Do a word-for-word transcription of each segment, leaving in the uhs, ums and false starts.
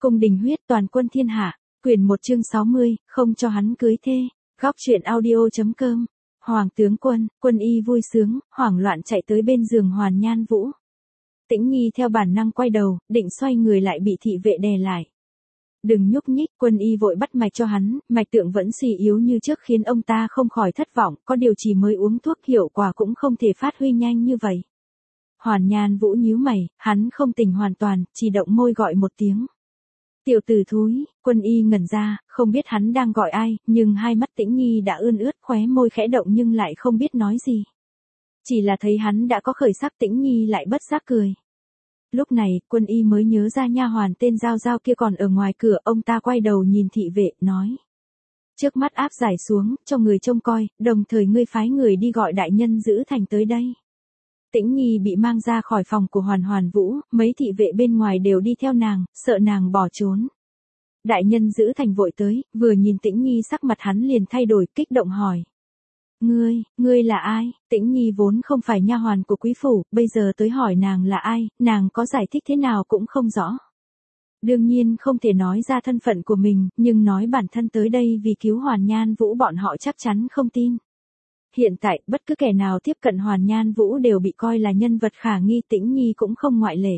Cung đình huyết toàn quân thiên hạ, quyển một chương sáu mươi, không cho hắn cưới thê. Góc truyện audio.com. Hoàng tướng quân, Quân Y vui sướng, hoảng loạn chạy tới bên giường Hoàn Nhan Vũ. Tĩnh Nhi theo bản năng quay đầu, định xoay người lại bị thị vệ đè lại. Đừng nhúc nhích, Quân Y vội bắt mạch cho hắn, mạch tượng vẫn suy yếu như trước khiến ông ta không khỏi thất vọng, có điều chỉ mới uống thuốc hiệu quả cũng không thể phát huy nhanh như vậy. Hoàn Nhan Vũ nhíu mày, hắn không tỉnh hoàn toàn, chỉ động môi gọi một tiếng. Tiểu tử thúi, Quân Y ngẩn ra, không biết hắn đang gọi ai, nhưng hai mắt Tĩnh Nhi đã ươn ướt, khóe môi khẽ động nhưng lại không biết nói gì. Chỉ là thấy hắn đã có khởi sắc, Tĩnh Nhi lại bất giác cười. Lúc này, Quân Y mới nhớ ra nha hoàn tên Giao Giao kia còn ở ngoài cửa, ông ta quay đầu nhìn thị vệ, nói. Trước mắt áp giải xuống, cho người trông coi, đồng thời ngươi phái người đi gọi đại nhân giữ thành tới đây. Tĩnh Nhi bị mang ra khỏi phòng của Hoàn Hoàn Vũ, mấy thị vệ bên ngoài đều đi theo nàng, sợ nàng bỏ trốn. Đại nhân giữ thành vội tới, vừa nhìn Tĩnh Nhi sắc mặt hắn liền thay đổi, kích động hỏi. Ngươi, ngươi là ai? Tĩnh Nhi vốn không phải nha hoàn của quý phủ, bây giờ tới hỏi nàng là ai, nàng có giải thích thế nào cũng không rõ. Đương nhiên không thể nói ra thân phận của mình, nhưng nói bản thân tới đây vì cứu Hoàn Nhan Vũ bọn họ chắc chắn không tin. Hiện tại, bất cứ kẻ nào tiếp cận Hoàn Nhan Vũ đều bị coi là nhân vật khả nghi, Tĩnh Nhi cũng không ngoại lệ.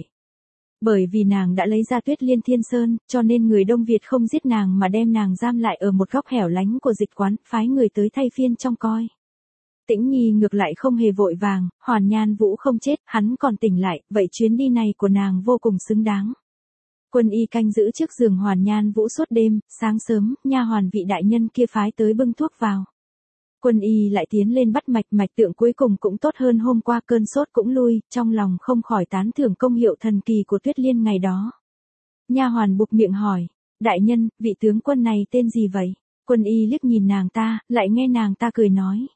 Bởi vì nàng đã lấy ra Tuyết Liên Thiên Sơn, cho nên người Đông Việt không giết nàng mà đem nàng giam lại ở một góc hẻo lánh của dịch quán, phái người tới thay phiên trông coi. Tĩnh Nhi ngược lại không hề vội vàng, Hoàn Nhan Vũ không chết, hắn còn tỉnh lại, vậy chuyến đi này của nàng vô cùng xứng đáng. Quân Y canh giữ trước giường Hoàn Nhan Vũ suốt đêm, sáng sớm, nha hoàn vị đại nhân kia phái tới bưng thuốc vào. Quân Y lại tiến lên bắt mạch, mạch tượng cuối cùng cũng tốt hơn hôm qua, cơn sốt cũng lui, trong lòng không khỏi tán thưởng công hiệu thần kỳ của Tuyết Liên ngày đó. Nha hoàn buộc miệng hỏi, đại nhân, vị tướng quân này tên gì vậy? Quân Y liếc nhìn nàng ta, lại nghe nàng ta cười nói.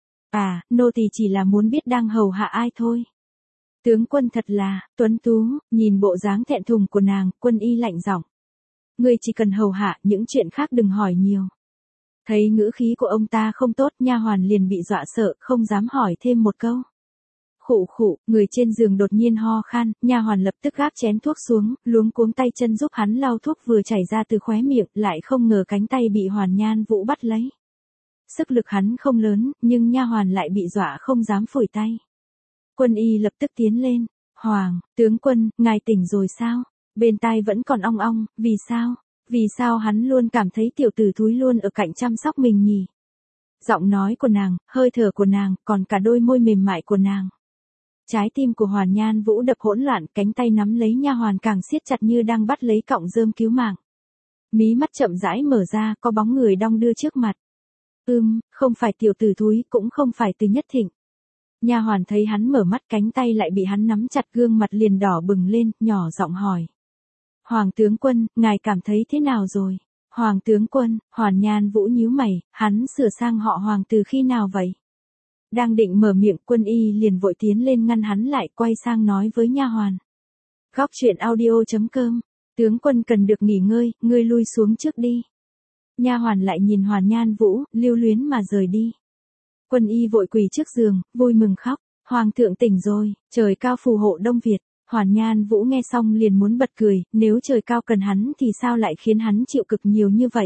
À, nô tỳ chỉ là muốn biết đang hầu hạ ai thôi. Tướng quân thật là, tuấn tú, nhìn bộ dáng thẹn thùng của nàng, Quân Y lạnh giọng. Ngươi chỉ cần hầu hạ, những chuyện khác đừng hỏi nhiều. Thấy ngữ khí của ông ta không tốt, nha hoàn liền bị dọa sợ, không dám hỏi thêm một câu. Khụ khụ, người trên giường đột nhiên ho khan, nha hoàn lập tức gác chén thuốc xuống, luống cuống tay chân giúp hắn lau thuốc vừa chảy ra từ khóe miệng, lại không ngờ cánh tay bị Hoàn Nhan Vũ bắt lấy. Sức lực hắn không lớn, nhưng nha hoàn lại bị dọa không dám phủi tay. Quân Y lập tức tiến lên, Hoàng, tướng quân, ngài tỉnh rồi sao? Bên tai vẫn còn ong ong, vì sao? Vì sao hắn luôn cảm thấy tiểu tử thúi luôn ở cạnh chăm sóc mình nhỉ? Giọng nói của nàng, hơi thở của nàng, còn cả đôi môi mềm mại của nàng. Trái tim của Hoàn Nhan Vũ đập hỗn loạn, cánh tay nắm lấy nha hoàn càng siết chặt như đang bắt lấy cọng rơm cứu mạng. Mí mắt chậm rãi mở ra, có bóng người đong đưa trước mặt. Ừm, không phải tiểu tử thúi, cũng không phải Từ Nhất Thịnh. Nha hoàn thấy hắn mở mắt, cánh tay lại bị hắn nắm chặt, gương mặt liền đỏ bừng lên, nhỏ giọng hỏi. Hoàng tướng quân, ngài cảm thấy thế nào rồi? Hoàng tướng quân, Hoàn Nhan Vũ nhíu mày, hắn sửa sang họ Hoàng từ khi nào vậy? Đang định mở miệng, Quân Y liền vội tiến lên ngăn hắn lại, quay sang nói với nha hoàn. Góc truyện audio.com, tướng quân cần được nghỉ ngơi, ngươi lui xuống trước đi. Nha hoàn lại nhìn Hoàn Nhan Vũ, lưu luyến mà rời đi. Quân Y vội quỳ trước giường, vui mừng khóc, Hoàng thượng tỉnh rồi, trời cao phù hộ Đông Việt. Hoàn Nhan Vũ nghe xong liền muốn bật cười, nếu trời cao cần hắn thì sao lại khiến hắn chịu cực nhiều như vậy?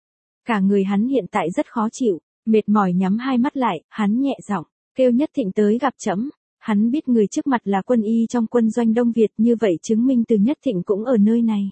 Cả người hắn hiện tại rất khó chịu, mệt mỏi nhắm hai mắt lại, hắn nhẹ giọng, kêu Nhất Thịnh tới gặp trẫm. Hắn biết người trước mặt là Quân Y trong quân doanh Đông Việt, như vậy chứng minh Từ Nhất Thịnh cũng ở nơi này.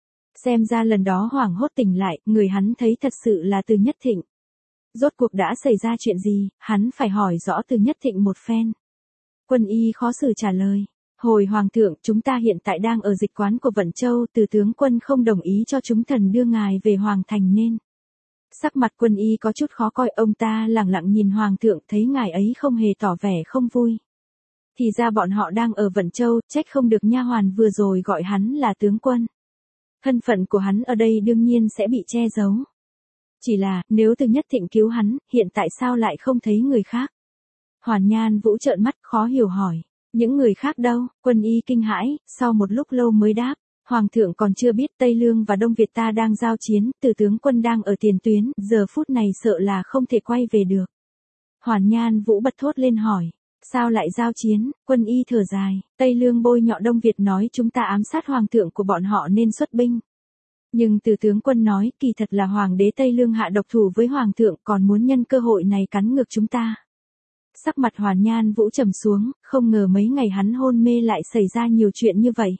Xem ra lần đó hoảng hốt tỉnh lại, người hắn thấy thật sự là Từ Nhất Thịnh. Rốt cuộc đã xảy ra chuyện gì, hắn phải hỏi rõ Từ Nhất Thịnh một phen. Quân Y khó xử trả lời. Hồi Hoàng thượng, chúng ta hiện tại đang ở dịch quán của Vận Châu, Từ tướng quân không đồng ý cho chúng thần đưa ngài về Hoàng thành nên. Sắc mặt Quân Y có chút khó coi, ông ta lẳng lặng nhìn Hoàng thượng, thấy ngài ấy không hề tỏ vẻ không vui. Thì ra bọn họ đang ở Vận Châu, trách không được nha hoàn vừa rồi gọi hắn là tướng quân. Thân phận của hắn ở đây đương nhiên sẽ bị che giấu. Chỉ là, nếu Từ Nhất Thịnh cứu hắn, hiện tại sao lại không thấy người khác? Hoàn Nhan Vũ trợn mắt khó hiểu hỏi. Những người khác đâu? Quân Y kinh hãi, sau một lúc lâu mới đáp. Hoàng thượng còn chưa biết Tây Lương và Đông Việt ta đang giao chiến, Từ tướng quân đang ở tiền tuyến, giờ phút này sợ là không thể quay về được. Hoàn Nhan Vũ bật thốt lên hỏi. Sao lại giao chiến? Quân Y thở dài. Tây Lương bôi nhọ Đông Việt nói chúng ta ám sát hoàng thượng của bọn họ nên xuất binh. Nhưng từ tướng quân nói kỳ thật là hoàng đế Tây Lương hạ độc thủ với hoàng thượng còn muốn nhân cơ hội này cắn ngược chúng ta. Sắc mặt Hoàn Nhan Vũ trầm xuống, không ngờ mấy ngày hắn hôn mê lại xảy ra nhiều chuyện như vậy.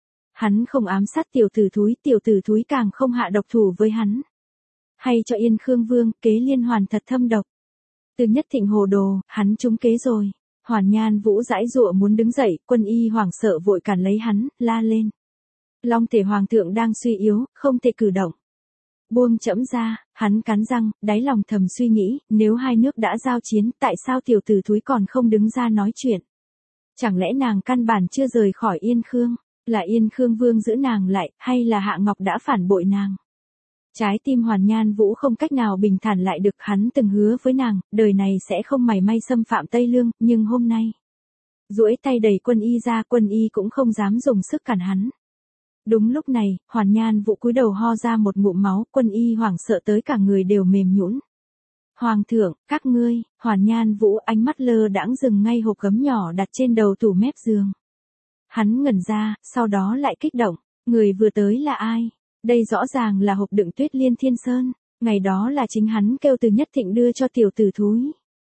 Hắn không ám sát tiểu tử thúi, tiểu tử thúi càng không hạ độc thủ với hắn. Hay cho Yên Khương Vương, kế liên hoàn thật thâm độc. Từ Nhất Thịnh hồ đồ, hắn trúng kế rồi. Hoàn Nhan Vũ giãi giụa muốn đứng dậy, Quân Y hoảng sợ vội cản lấy hắn, la lên. Long thể hoàng thượng đang suy yếu, không thể cử động. Buông trẫm ra, hắn cắn răng, đáy lòng thầm suy nghĩ, nếu hai nước đã giao chiến, tại sao tiểu tử thúi còn không đứng ra nói chuyện? Chẳng lẽ nàng căn bản chưa rời khỏi Yên Khương, là Yên Khương Vương giữ nàng lại, hay là Hạ Ngọc đã phản bội nàng? Trái tim Hoàn Nhan Vũ không cách nào bình thản lại được, hắn từng hứa với nàng, đời này sẽ không mảy may xâm phạm Tây Lương, nhưng hôm nay, duỗi tay đẩy Quân Y ra, Quân Y cũng không dám dùng sức cản hắn. Đúng lúc này, Hoàn Nhan Vũ cúi đầu ho ra một ngụm máu, Quân Y hoảng sợ tới cả người đều mềm nhũn. Hoàng thượng, các ngươi, Hoàn Nhan Vũ ánh mắt lơ đãng dừng ngay hộp gấm nhỏ đặt trên đầu tủ mép giường. Hắn ngẩn ra, sau đó lại kích động, người vừa tới là ai? Đây rõ ràng là hộp đựng Tuyết Liên Thiên Sơn, ngày đó là chính hắn kêu Từ Nhất Thịnh đưa cho tiểu tử thúi.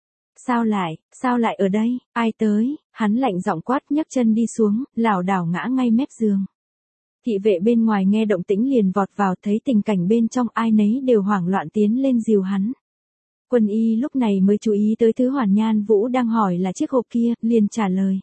Sao lại, sao lại ở đây, ai tới? Hắn lạnh giọng quát, nhấc chân đi xuống, lảo đảo ngã ngay mép giường. Thị vệ bên ngoài nghe động tĩnh liền vọt vào, thấy tình cảnh bên trong ai nấy đều hoảng loạn tiến lên dìu hắn. Quân Y lúc này mới chú ý tới thứ Hoàn Nhan Vũ đang hỏi là chiếc hộp kia, liền trả lời.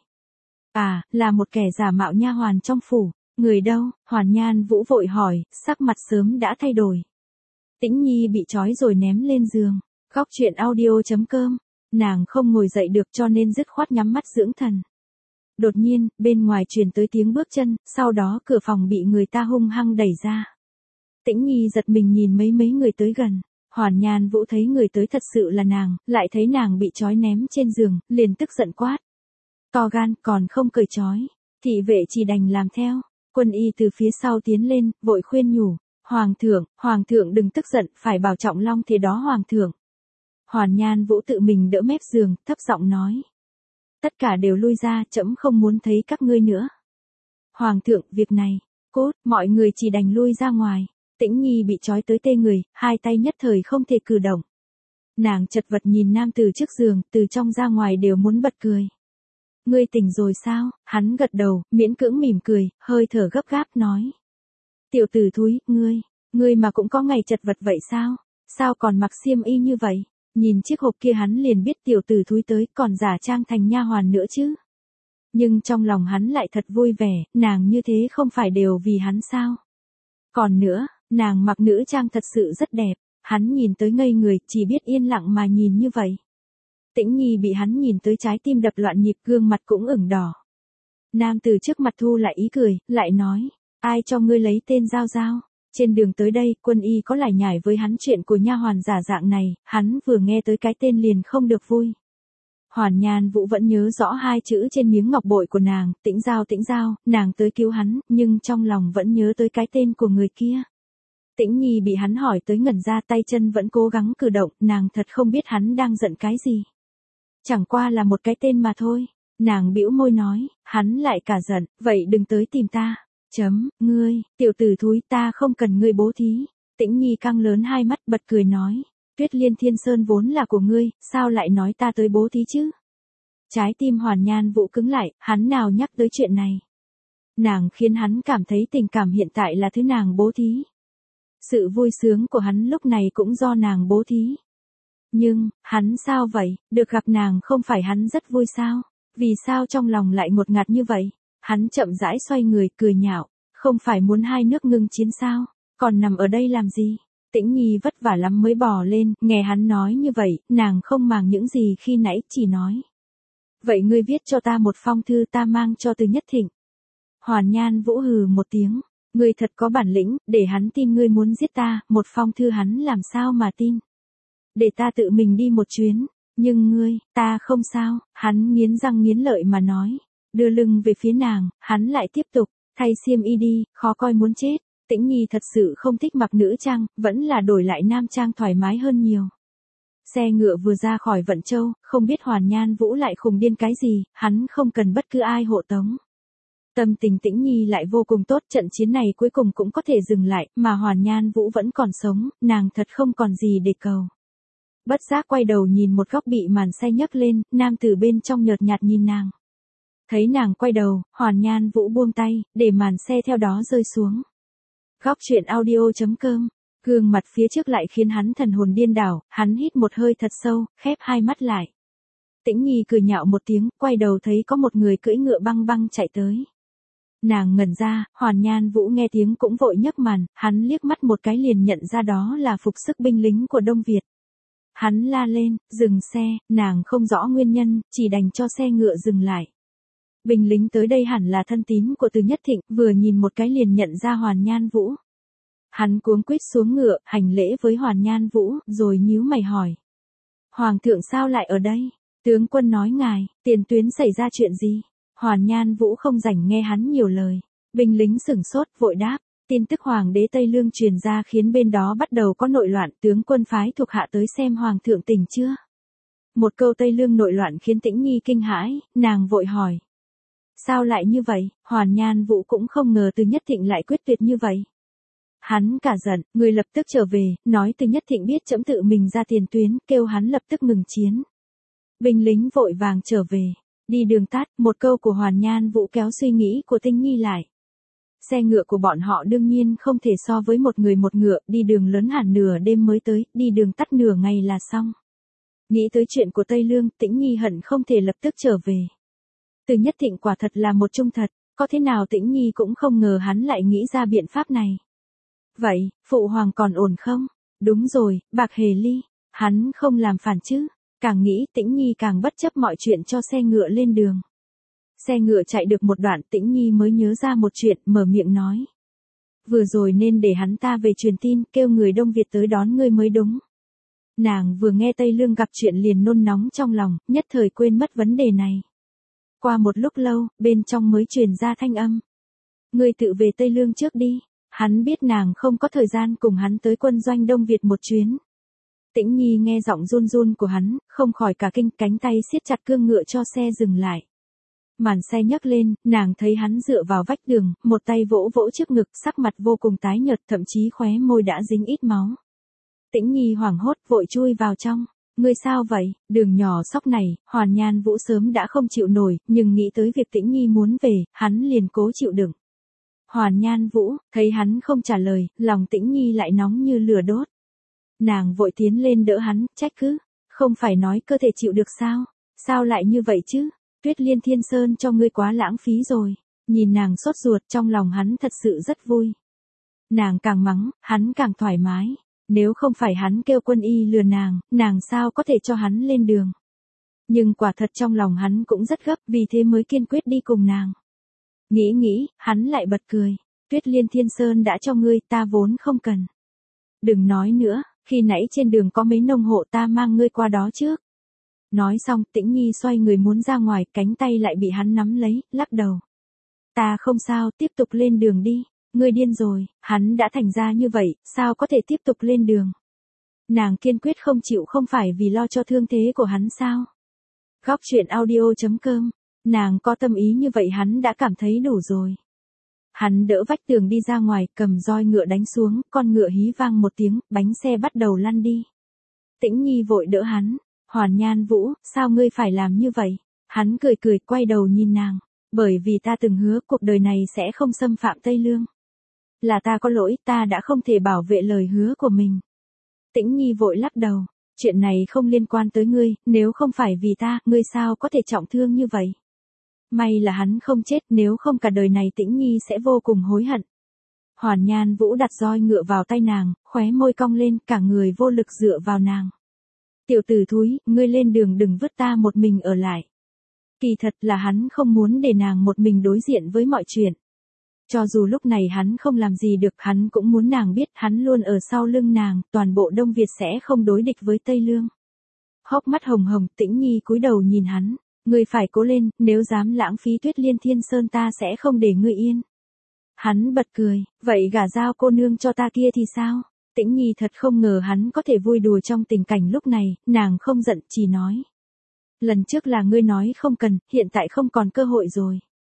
À, là một kẻ giả mạo nha hoàn trong phủ. Người đâu? Hoàn Nhan Vũ vội hỏi, sắc mặt sớm đã thay đổi. Tĩnh Nhi bị trói rồi ném lên giường. Góc truyện audio chấm com. Nàng không ngồi dậy được cho nên dứt khoát nhắm mắt dưỡng thần. Đột nhiên, bên ngoài truyền tới tiếng bước chân, sau đó cửa phòng bị người ta hung hăng đẩy ra. Tĩnh Nhi giật mình nhìn mấy mấy người tới gần. Hoàn Nhan Vũ thấy người tới thật sự là nàng, lại thấy nàng bị trói ném trên giường, liền tức giận quát. To gan, còn không cởi trói. Thị vệ chỉ đành làm theo. Quân Y từ phía sau tiến lên, vội khuyên nhủ. Hoàng thượng, hoàng thượng đừng tức giận, phải bảo trọng long thế đó hoàng thượng. Hoàn Nhan Vũ tự mình đỡ mép giường, thấp giọng nói. Tất cả đều lui ra, trẫm không muốn thấy các ngươi nữa. Hoàng thượng, việc này, cốt, mọi người chỉ đành lui ra ngoài. Tĩnh Nhi bị trói tới tê người, hai tay nhất thời không thể cử động. Nàng chật vật nhìn nam từ trước giường, từ trong ra ngoài đều muốn bật cười. Ngươi tỉnh rồi sao? Hắn gật đầu, miễn cưỡng mỉm cười, hơi thở gấp gáp nói. Tiểu tử thúi, ngươi, ngươi mà cũng có ngày chật vật vậy sao? Sao còn mặc xiêm y như vậy? Nhìn chiếc hộp kia hắn liền biết tiểu tử thúi tới, còn giả trang thành nha hoàn nữa chứ. Nhưng trong lòng hắn lại thật vui vẻ, nàng như thế không phải đều vì hắn sao? Còn nữa, nàng mặc nữ trang thật sự rất đẹp, hắn nhìn tới ngây người, chỉ biết yên lặng mà nhìn như vậy. Tĩnh Nhi bị hắn nhìn tới trái tim đập loạn nhịp, gương mặt cũng ửng đỏ. Nam từ trước mặt thu lại ý cười, lại nói, ai cho ngươi lấy tên Giao Giao? Trên đường tới đây, Quân Y có lải nhải với hắn chuyện của nha hoàn giả dạng này, hắn vừa nghe tới cái tên liền không được vui. Hoàn Nhan Vũ vẫn nhớ rõ hai chữ trên miếng ngọc bội của nàng, Tĩnh Giao Tĩnh Giao, nàng tới cứu hắn, nhưng trong lòng vẫn nhớ tới cái tên của người kia. Tĩnh Nhi bị hắn hỏi tới ngẩn ra, tay chân vẫn cố gắng cử động, nàng thật không biết hắn đang giận cái gì. Chẳng qua là một cái tên mà thôi. Nàng bĩu môi nói, hắn lại cả giận, vậy đừng tới tìm ta. Chấm, ngươi, tiểu tử thúi, ta không cần ngươi bố thí. Tĩnh Nhi căng lớn hai mắt bật cười nói, Tuyết Liên Thiên Sơn vốn là của ngươi, sao lại nói ta tới bố thí chứ? Trái tim Hoàn Nhan Vũ cứng lại, hắn nào nhắc tới chuyện này. Nàng khiến hắn cảm thấy tình cảm hiện tại là thứ nàng bố thí. Sự vui sướng của hắn lúc này cũng do nàng bố thí. Nhưng, hắn sao vậy, được gặp nàng không phải hắn rất vui sao? Vì sao trong lòng lại ngột ngạt như vậy? Hắn chậm rãi xoay người, cười nhạo, không phải muốn hai nước ngưng chiến sao? Còn nằm ở đây làm gì? Tĩnh Nhi vất vả lắm mới bò lên, nghe hắn nói như vậy, nàng không màng những gì khi nãy, chỉ nói. Vậy ngươi viết cho ta một phong thư ta mang cho Từ Nhất Thịnh. Hoàn Nhan Vũ hừ một tiếng, ngươi thật có bản lĩnh, để hắn tin ngươi muốn giết ta, một phong thư hắn làm sao mà tin. Để ta tự mình đi một chuyến, nhưng ngươi, ta không sao, hắn nghiến răng nghiến lợi mà nói. Đưa lưng về phía nàng, hắn lại tiếp tục, thay xiêm y đi, khó coi muốn chết. Tĩnh Nhi thật sự không thích mặc nữ trang, vẫn là đổi lại nam trang thoải mái hơn nhiều. Xe ngựa vừa ra khỏi Vận Châu, không biết Hoàn Nhan Vũ lại khùng điên cái gì, hắn không cần bất cứ ai hộ tống. Tâm tình Tĩnh Nhi lại vô cùng tốt, trận chiến này cuối cùng cũng có thể dừng lại, mà Hoàn Nhan Vũ vẫn còn sống, nàng thật không còn gì để cầu. Bất giác quay đầu nhìn một góc bị màn xe nhấc lên, nam tử bên trong nhợt nhạt nhìn nàng. Thấy nàng quay đầu, Hoàn Nhan Vũ buông tay, để màn xe theo đó rơi xuống. Góc truyện audio chấm com, gương mặt phía trước lại khiến hắn thần hồn điên đảo, hắn hít một hơi thật sâu, khép hai mắt lại. Tĩnh Nhi cười nhạo một tiếng, quay đầu thấy có một người cưỡi ngựa băng băng chạy tới. Nàng ngẩn ra, Hoàn Nhan Vũ nghe tiếng cũng vội nhấc màn, hắn liếc mắt một cái liền nhận ra đó là phục sức binh lính của Đông Việt. Hắn la lên, dừng xe, nàng không rõ nguyên nhân, chỉ đành cho xe ngựa dừng lại. Binh lính tới đây hẳn là thân tín của Từ Nhất Thịnh, vừa nhìn một cái liền nhận ra Hoàn Nhan Vũ. Hắn cuống quýt xuống ngựa, hành lễ với Hoàn Nhan Vũ, rồi nhíu mày hỏi. Hoàng thượng sao lại ở đây? Tướng quân nói ngài, tiền tuyến xảy ra chuyện gì? Hoàn Nhan Vũ không rảnh nghe hắn nhiều lời. Binh lính sửng sốt, vội đáp. Tin tức Hoàng đế Tây Lương truyền ra khiến bên đó bắt đầu có nội loạn, tướng quân phái thuộc hạ tới xem Hoàng thượng tỉnh chưa? Một câu Tây Lương nội loạn khiến Tĩnh Nhi kinh hãi, nàng vội hỏi. Sao lại như vậy? Hoàn Nhan Vũ cũng không ngờ Từ Nhất Thịnh lại quyết tuyệt như vậy. Hắn cả giận, người lập tức trở về, nói Từ Nhất Thịnh biết trẫm tự mình ra tiền tuyến, kêu hắn lập tức ngừng chiến. Binh lính vội vàng trở về. Đi đường tắt, một câu của Hoàn Nhan Vũ kéo suy nghĩ của Tĩnh Nhi lại. Xe ngựa của bọn họ đương nhiên không thể so với một người một ngựa, đi đường lớn hẳn nửa đêm mới tới, đi đường tắt nửa ngày là xong. Nghĩ tới chuyện của Tây Lương, Tĩnh Nhi hận không thể lập tức trở về. Từ Nhất Thịnh quả thật là một trung thật, có thế nào Tĩnh Nhi cũng không ngờ hắn lại nghĩ ra biện pháp này. Vậy, phụ hoàng còn ổn không? Đúng rồi, Bạc Hề Ly, hắn không làm phản chứ? Càng nghĩ Tĩnh Nhi càng bất chấp mọi chuyện cho xe ngựa lên đường. Xe ngựa chạy được một đoạn Tĩnh Nhi mới nhớ ra một chuyện, mở miệng nói. Vừa rồi nên để hắn ta về truyền tin, kêu người Đông Việt tới đón ngươi mới đúng. Nàng vừa nghe Tây Lương gặp chuyện liền nôn nóng trong lòng, nhất thời quên mất vấn đề này. Qua một lúc lâu, bên trong mới truyền ra thanh âm. Ngươi tự về Tây Lương trước đi. Hắn biết nàng không có thời gian cùng hắn tới quân doanh Đông Việt một chuyến. Tĩnh Nhi nghe giọng run run của hắn, không khỏi cả kinh, cánh tay siết chặt cương ngựa cho xe dừng lại. Màn xe nhấc lên, nàng thấy hắn dựa vào vách đường, một tay vỗ vỗ trước ngực, sắc mặt vô cùng tái nhợt, thậm chí khóe môi đã dính ít máu. Tĩnh Nhi hoảng hốt vội chui vào trong. Ngươi sao vậy? Đường nhỏ sóc này, Hoàn Nhan Vũ sớm đã không chịu nổi, nhưng nghĩ tới việc Tĩnh Nhi muốn về, hắn liền cố chịu đựng. Hoàn Nhan Vũ, thấy hắn không trả lời, lòng Tĩnh Nhi lại nóng như lửa đốt. Nàng vội tiến lên đỡ hắn, trách cứ, không phải nói cơ thể chịu được sao? Sao lại như vậy chứ? Tuyết Liên Thiên Sơn cho ngươi quá lãng phí rồi. Nhìn nàng sốt ruột, trong lòng hắn thật sự rất vui. Nàng càng mắng, hắn càng thoải mái. Nếu không phải hắn kêu quân y lừa nàng, nàng sao có thể cho hắn lên đường. Nhưng quả thật trong lòng hắn cũng rất gấp, vì thế mới kiên quyết đi cùng nàng. Nghĩ nghĩ, hắn lại bật cười. Tuyết Liên Thiên Sơn đã cho ngươi, ta vốn không cần. Đừng nói nữa, khi nãy trên đường có mấy nông hộ ta mang ngươi qua đó trước. Nói xong, Tĩnh Nhi xoay người muốn ra ngoài, cánh tay lại bị hắn nắm lấy, lắc đầu. Ta không sao, tiếp tục lên đường đi. Ngươi điên rồi, hắn đã thành ra như vậy, sao có thể tiếp tục lên đường. Nàng kiên quyết không chịu, không phải vì lo cho thương thế của hắn sao. Góc truyện audio chấm com, nàng có tâm ý như vậy hắn đã cảm thấy đủ rồi. Hắn đỡ vách tường đi ra ngoài, cầm roi ngựa đánh xuống, con ngựa hí vang một tiếng, bánh xe bắt đầu lăn đi. Tĩnh Nhi vội đỡ hắn. Hoàn Nhan Vũ, sao ngươi phải làm như vậy? Hắn cười cười, quay đầu nhìn nàng. Bởi vì ta từng hứa cuộc đời này sẽ không xâm phạm Tây Lương. Là ta có lỗi, ta đã không thể bảo vệ lời hứa của mình. Tĩnh Nhi vội lắc đầu. Chuyện này không liên quan tới ngươi, nếu không phải vì ta, ngươi sao có thể trọng thương như vậy? May là hắn không chết, nếu không cả đời này Tĩnh Nhi sẽ vô cùng hối hận. Hoàn Nhan Vũ đặt roi ngựa vào tay nàng, khóe môi cong lên, cả người vô lực dựa vào nàng. Tiểu tử thúi, ngươi lên đường đừng vứt ta một mình ở lại. Kỳ thật là hắn không muốn để nàng một mình đối diện với mọi chuyện. Cho dù lúc này hắn không làm gì được, hắn cũng muốn nàng biết hắn luôn ở sau lưng nàng, toàn bộ Đông Việt sẽ không đối địch với Tây Lương. Hốc mắt hồng hồng, Tĩnh Nhi cúi đầu nhìn hắn. Ngươi phải cố lên, nếu dám lãng phí Tuyết Liên Thiên Sơn ta sẽ không để ngươi yên. Hắn bật cười, vậy gả giao cô nương cho ta kia thì sao? Tĩnh Nhi thật không ngờ hắn có thể vui đùa trong tình cảnh lúc này, nàng không giận, chỉ nói. Lần trước là ngươi nói không cần, hiện tại không còn cơ hội rồi.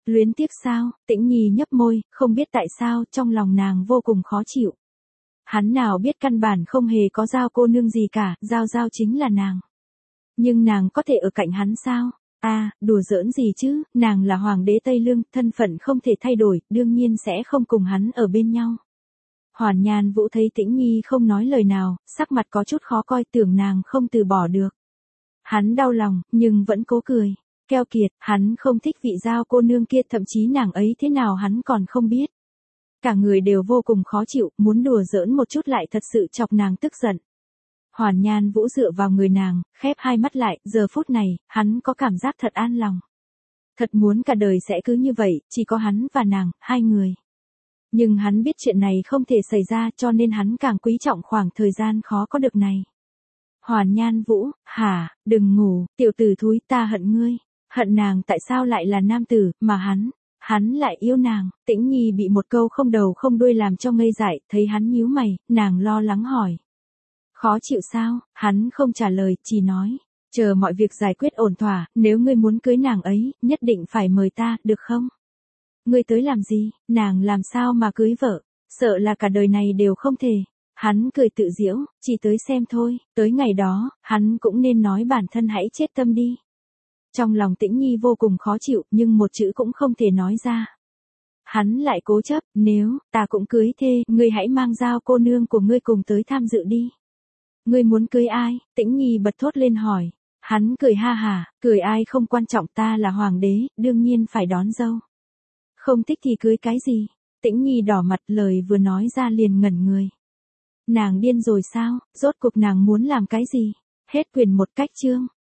Luyến tiếc sao? Tĩnh Nhi nhấp môi, không biết tại sao, trong lòng nàng vô cùng khó chịu. Hắn nào biết căn bản không hề có Giao cô nương gì cả, Giao Giao chính là nàng. Nhưng nàng có thể ở cạnh hắn sao? À, đùa giỡn gì chứ, nàng là hoàng đế Tây Lương, thân phận không thể thay đổi, đương nhiên sẽ không cùng hắn ở bên nhau. Hoàn Nhan Vũ thấy Tĩnh Nhi không nói lời nào, sắc mặt có chút khó coi, tưởng nàng không từ bỏ được. Hắn đau lòng, nhưng vẫn cố cười. Keo kiệt, hắn không thích vị Giao cô nương kia, thậm chí nàng ấy thế nào hắn còn không biết. Cả người đều vô cùng khó chịu, muốn đùa giỡn một chút lại thật sự chọc nàng tức giận. Hoàn Nhan Vũ dựa vào người nàng, khép hai mắt lại, giờ phút này, hắn có cảm giác thật an lòng. Thật muốn cả đời sẽ cứ như vậy, chỉ có hắn và nàng, hai người. Nhưng hắn biết chuyện này không thể xảy ra cho nên hắn càng quý trọng khoảng thời gian khó có được này. Hoàn Nhan Vũ, hả, đừng ngủ, tiểu tử thúi, ta hận ngươi. Hận nàng tại sao lại là nam tử, mà hắn, hắn lại yêu nàng. Tĩnh Nhi bị một câu không đầu không đuôi làm cho ngây dại, thấy hắn nhíu mày, nàng lo lắng hỏi. Khó chịu sao? Hắn không trả lời, chỉ nói, chờ mọi việc giải quyết ổn thỏa, nếu ngươi muốn cưới nàng ấy, nhất định phải mời ta, được không? Ngươi tới làm gì? Nàng làm sao mà cưới vợ? Sợ là cả đời này đều không thể. Hắn cười tự giễu, chỉ tới xem thôi, tới ngày đó, hắn cũng nên nói bản thân hãy chết tâm đi. Trong lòng Tĩnh Nhi vô cùng khó chịu, nhưng một chữ cũng không thể nói ra. Hắn lại cố chấp, nếu, ta cũng cưới thê, ngươi hãy mang Giao cô nương của ngươi cùng tới tham dự đi. Ngươi muốn cưới ai? Tĩnh Nhi bật thốt lên hỏi. Hắn cười ha hả, cười ai không quan trọng, ta là hoàng đế, đương nhiên phải đón dâu. Không thích thì cưới cái gì? Tĩnh Nhi đỏ mặt, lời vừa nói ra liền ngẩn người. Nàng điên rồi sao? Rốt cuộc nàng muốn làm cái gì? Hết quyền một cách chương.